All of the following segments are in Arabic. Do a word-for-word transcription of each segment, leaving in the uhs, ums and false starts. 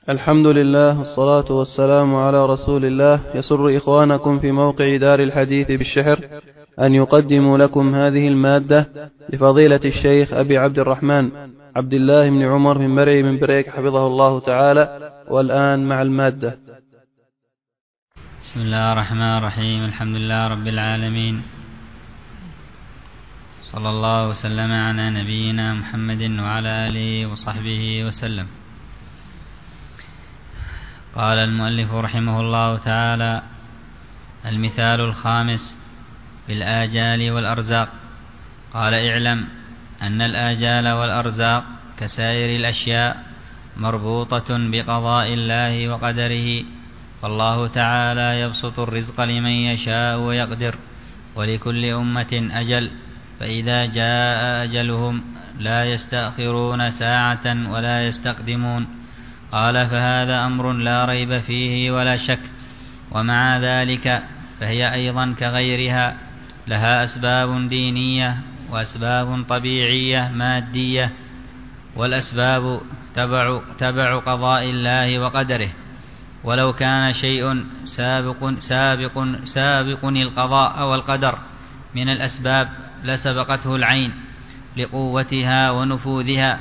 الحمد لله والصلاة والسلام على رسول الله. يسر إخوانكم في موقع دار الحديث بالشحر أن يقدموا لكم هذه المادة لفضيلة الشيخ أبي عبد الرحمن عبد الله بن عمر بن مرعي بن بريك حفظه الله تعالى. والآن مع المادة. بسم الله الرحمن الرحيم. الحمد لله رب العالمين، صلى الله وسلم على نبينا محمد وعلى آله وصحبه وسلم. قال المؤلف رحمه الله تعالى: المثال الخامس في الآجال والأرزاق. قال: اعلم أن الآجال والأرزاق كسائر الأشياء مربوطة بقضاء الله وقدره، فالله تعالى يبسط الرزق لمن يشاء ويقدر، ولكل أمة أجل، فإذا جاء أجلهم لا يستأخرون ساعة ولا يستقدمون. قال: فهذا أمر لا ريب فيه ولا شك، ومع ذلك فهي أيضا كغيرها لها أسباب دينية وأسباب طبيعية مادية، والأسباب تبع, تبع قضاء الله وقدره، ولو كان شيء سابق, سابق, سابق القضاء والقدر من الأسباب لسبقته العين لقوتها ونفوذها.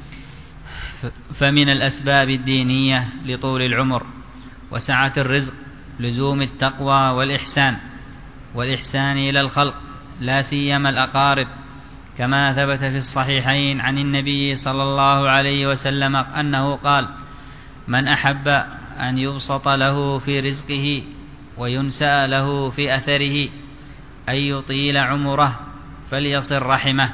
فمن الأسباب الدينية لطول العمر وسعة الرزق لزوم التقوى والإحسان والإحسان إلى الخلق، لا سيما الأقارب، كما ثبت في الصحيحين عن النبي صلى الله عليه وسلم أنه قال: من أحب أن يبسط له في رزقه وينسأ له في أثره أن يطيل عمره فليصل رحمه.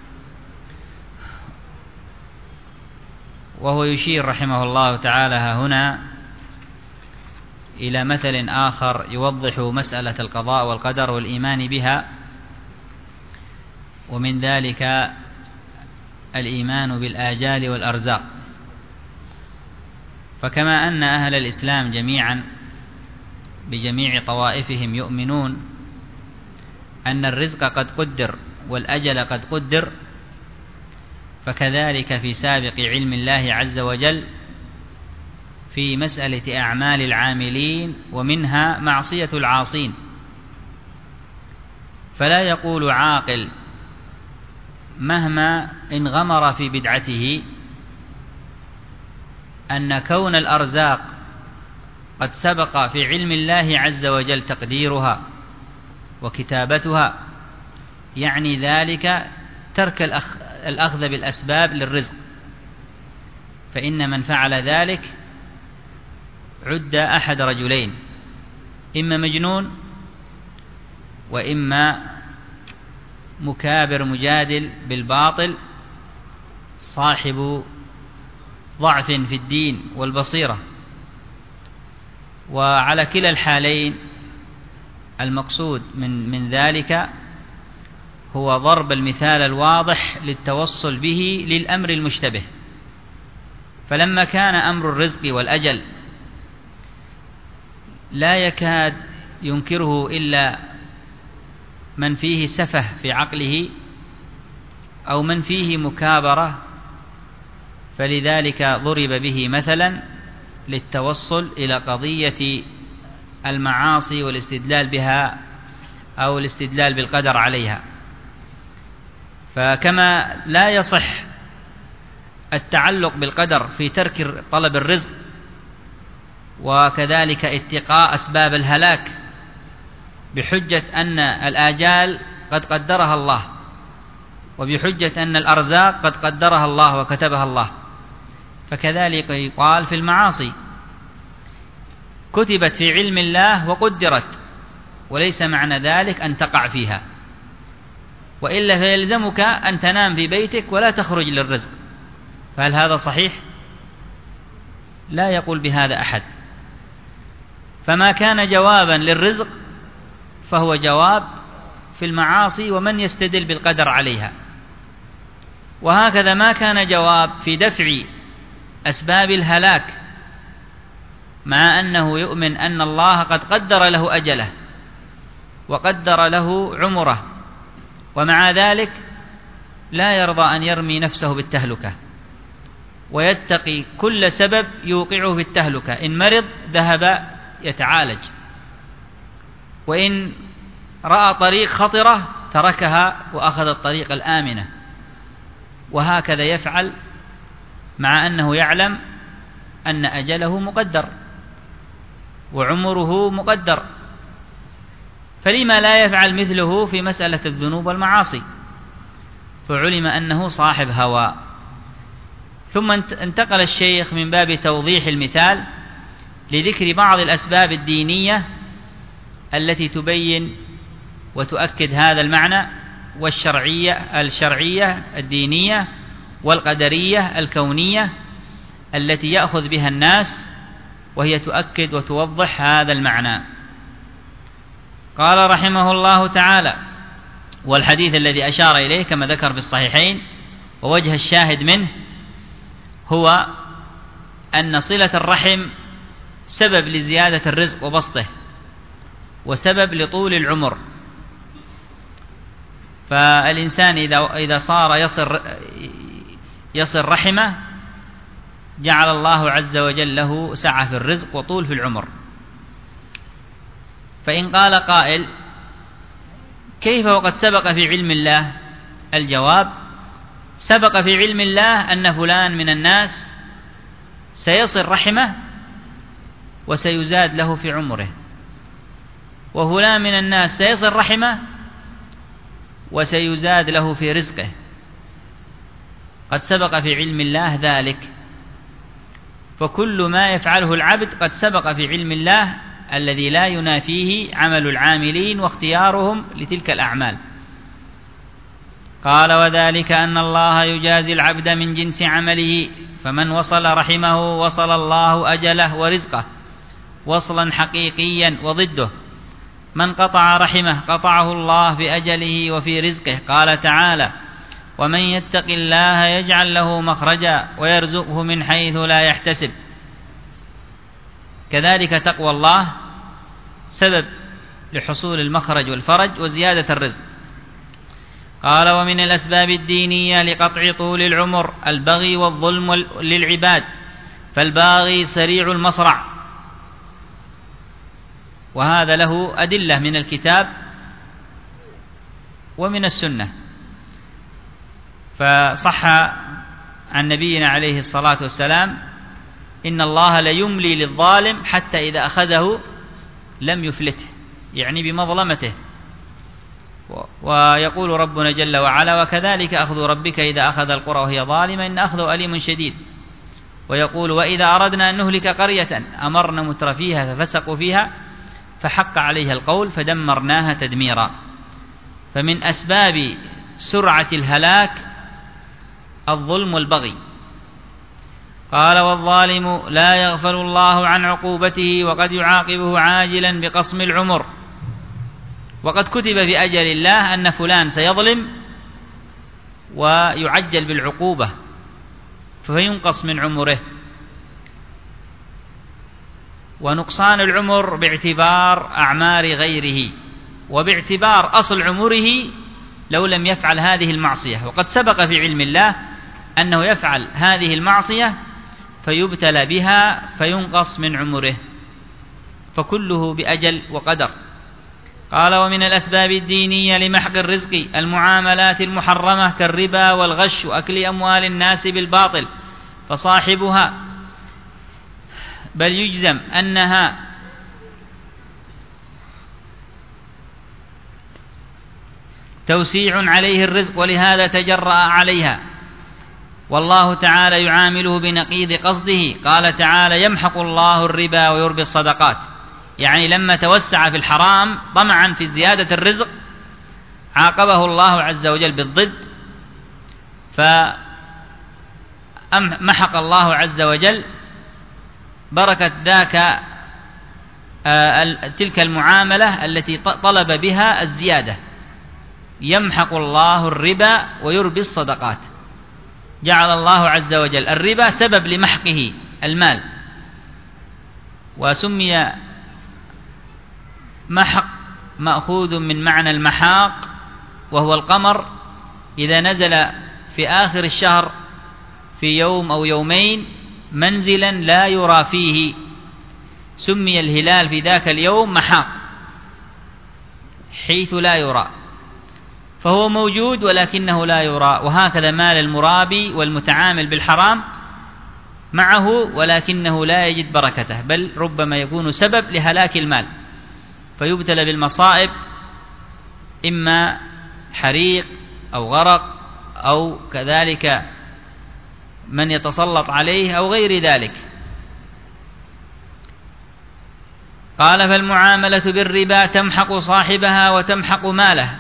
وهو يشير رحمه الله تعالى هنا إلى مثل آخر يوضح مسألة القضاء والقدر والإيمان بها، ومن ذلك الإيمان بالآجال والأرزاق. فكما أن أهل الإسلام جميعا بجميع طوائفهم يؤمنون أن الرزق قد قدر والأجل قد قدر، فكذلك في سابق علم الله عز وجل في مسألة أعمال العاملين، ومنها معصية العاصين. فلا يقول عاقل مهما انغمر في بدعته أن كون الأرزاق قد سبق في علم الله عز وجل تقديرها وكتابتها يعني ذلك ترك الأخذ بالأسباب للرزق، فإن من فعل ذلك عد أحد رجلين: إما مجنون، وإما مكابر مجادل بالباطل صاحب ضعف في الدين والبصيرة. وعلى كلا الحالين المقصود من, من ذلك هو ضرب المثال الواضح للتوصل به للأمر المشتبه. فلما كان أمر الرزق والأجل لا يكاد ينكره إلا من فيه سفه في عقله أو من فيه مكابرة، فلذلك ضرب به مثلا للتوصل إلى قضية المعاصي والاستدلال بها أو الاستدلال بالقدر عليها. فكما لا يصح التعلق بالقدر في ترك طلب الرزق، وكذلك اتقاء أسباب الهلاك بحجة أن الآجال قد قدرها الله، وبحجة أن الأرزاق قد قدرها الله وكتبها الله، فكذلك يقال في المعاصي: كتبت في علم الله وقدرت، وليس معنى ذلك أن تقع فيها، وإلا فيلزمك أن تنام في بيتك ولا تخرج للرزق. فهل هذا صحيح؟ لا يقول بهذا أحد. فما كان جوابا للرزق فهو جواب في المعاصي ومن يستدل بالقدر عليها، وهكذا ما كان جواب في دفع أسباب الهلاك، مع أنه يؤمن أن الله قد قدر له أجله وقدر له عمره، ومع ذلك لا يرضى أن يرمي نفسه بالتهلكة، ويتقي كل سبب يوقعه في التهلكة. إن مرض ذهب يتعالج، وإن رأى طريق خطرة تركها وأخذ الطريق الآمنة، وهكذا يفعل مع أنه يعلم أن أجله مقدر وعمره مقدر. فلما لا يفعل مثله في مسألة الذنوب والمعاصي؟ فعلم أنه صاحب هوى. ثم انتقل الشيخ من باب توضيح المثال لذكر بعض الأسباب الدينية التي تبين وتؤكد هذا المعنى، والشرعية الشرعية الدينية والقدرية الكونية التي يأخذ بها الناس، وهي تؤكد وتوضح هذا المعنى. قال رحمه الله تعالى: والحديث الذي أشار إليه كما ذكر في الصحيحين، ووجه الشاهد منه هو أن صلة الرحم سبب لزيادة الرزق وبسطه، وسبب لطول العمر. فالإنسان إذا إذا صار يصل يصل رحمه جعل الله عز وجل له سعة في الرزق وطول في العمر. فإن قال قائل: كيف وقد سبق في علم الله؟ الجواب: سبق في علم الله أن فلان من الناس سيصل رحمه وسيزاد له في عمره، وفلان من الناس سيصل رحمه وسيزاد له في رزقه. قد سبق في علم الله ذلك. فكل ما يفعله العبد قد سبق في علم الله الذي لا ينافيه عمل العاملين واختيارهم لتلك الأعمال. قال: وذلك أن الله يجازي العبد من جنس عمله، فمن وصل رحمه وصل الله أجله ورزقه وصلا حقيقيا، وضده من قطع رحمه قطعه الله في أجله وفي رزقه. قال تعالى: ومن يتق الله يجعل له مخرجا ويرزقه من حيث لا يحتسب. كذلك تقوى الله سبب لحصول المخرج والفرج وزيادة الرزق. قال: ومن الأسباب الدينية لقطع طول العمر البغي والظلم للعباد، فالباغي سريع المصرع. وهذا له أدلة من الكتاب ومن السنة. فصح عن نبينا عليه الصلاة والسلام: إن الله ليملي للظالم حتى إذا أخذه لم يفلته، يعني بمظلمته. ويقول ربنا جل وعلا: وكذلك أخذ ربك إذا أخذ القرى وهي ظالمة إن أخذه أليم شديد. ويقول: وإذا أردنا أن نهلك قرية أمرنا مترفيها ففسقوا فيها فحق عليها القول فدمرناها تدميرا. فمن أسباب سرعة الهلاك الظلم والبغي. قال: والظالم لا يغفل الله عن عقوبته، وقد يعاقبه عاجلا بقصم العمر. وقد كتب في أجل الله أن فلان سيظلم ويعجل بالعقوبة فينقص من عمره. ونقصان العمر باعتبار أعمار غيره، وباعتبار أصل عمره لو لم يفعل هذه المعصية. وقد سبق في علم الله أنه يفعل هذه المعصية فيبتلى بها فينقص من عمره، فكله بأجل وقدر. قال: ومن الأسباب الدينية لمحق الرزق المعاملات المحرمة كالربا والغش وأكل أموال الناس بالباطل، فصاحبها بل يجزم أنها توسيع عليه الرزق، ولهذا تجرأ عليها، والله تعالى يعامله بنقيض قصده. قال تعالى: يمحق الله الربا ويربي الصدقات. يعني لما توسع في الحرام طمعا في زيادة الرزق عاقبه الله عز وجل بالضد، فمحق الله عز وجل بركة ذاك تلك المعاملة التي طلب بها الزيادة. يمحق الله الربا ويربي الصدقات. جعل الله عز وجل الربا سبب لمحقه المال، وسمي محق مأخوذ من معنى المحاق، وهو القمر إذا نزل في آخر الشهر في يوم أو يومين منزلا لا يرى فيه، سمي الهلال في ذاك اليوم محاق حيث لا يرى، فهو موجود ولكنه لا يرى. وهكذا مال المرابي والمتعامل بالحرام معه ولكنه لا يجد بركته، بل ربما يكون سبب لهلاك المال، فيبتلى بالمصائب، إما حريق أو غرق أو كذلك من يتسلط عليه أو غير ذلك. قال: فالمعاملة بالربا تمحق صاحبها وتمحق ماله.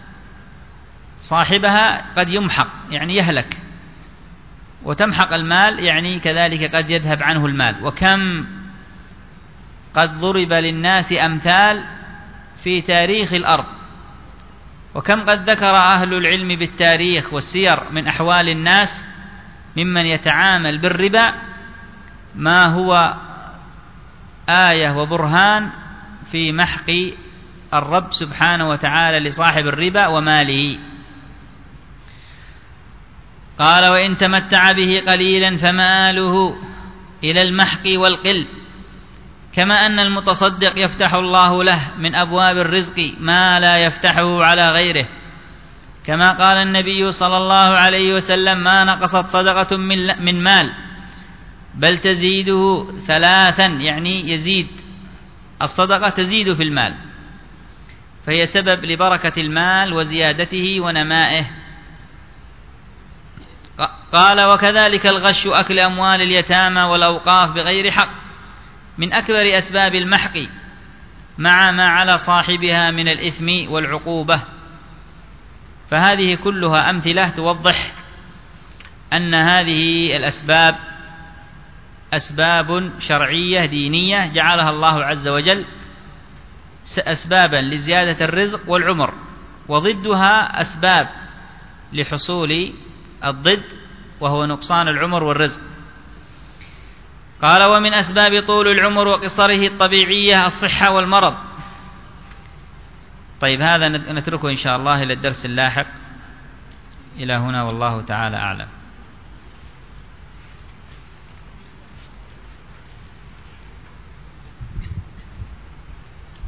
صاحبها قد يمحق يعني يهلك، وتمحق المال يعني كذلك قد يذهب عنه المال. وكم قد ضرب للناس أمثال في تاريخ الأرض، وكم قد ذكر أهل العلم بالتاريخ والسير من أحوال الناس ممن يتعامل بالربا ما هو آية وبرهان في محق الرب سبحانه وتعالى لصاحب الربا وماله. قال: وإن تمتع به قليلا فمآله إلى المحق والقل، كما أن المتصدق يفتح الله له من أبواب الرزق ما لا يفتحه على غيره، كما قال النبي صلى الله عليه وسلم: ما نقصت صدقة من مال بل تزيده ثلاثا، يعني يزيد الصدقة تزيد في المال، فهي سبب لبركة المال وزيادته ونمائه. قال: وكذلك الغش أكل أموال اليتامى والأوقاف بغير حق من أكبر أسباب المحق، مع ما على صاحبها من الإثم والعقوبة. فهذه كلها أمثلة توضح أن هذه الأسباب أسباب شرعية دينية جعلها الله عز وجل أسبابا لزيادة الرزق والعمر، وضدها أسباب لحصول الضد وهو نقصان العمر والرزق. قال: ومن أسباب طول العمر وقصره الطبيعية الصحة والمرض. طيب، هذا نتركه إن شاء الله إلى الدرس اللاحق. إلى هنا والله تعالى أعلم.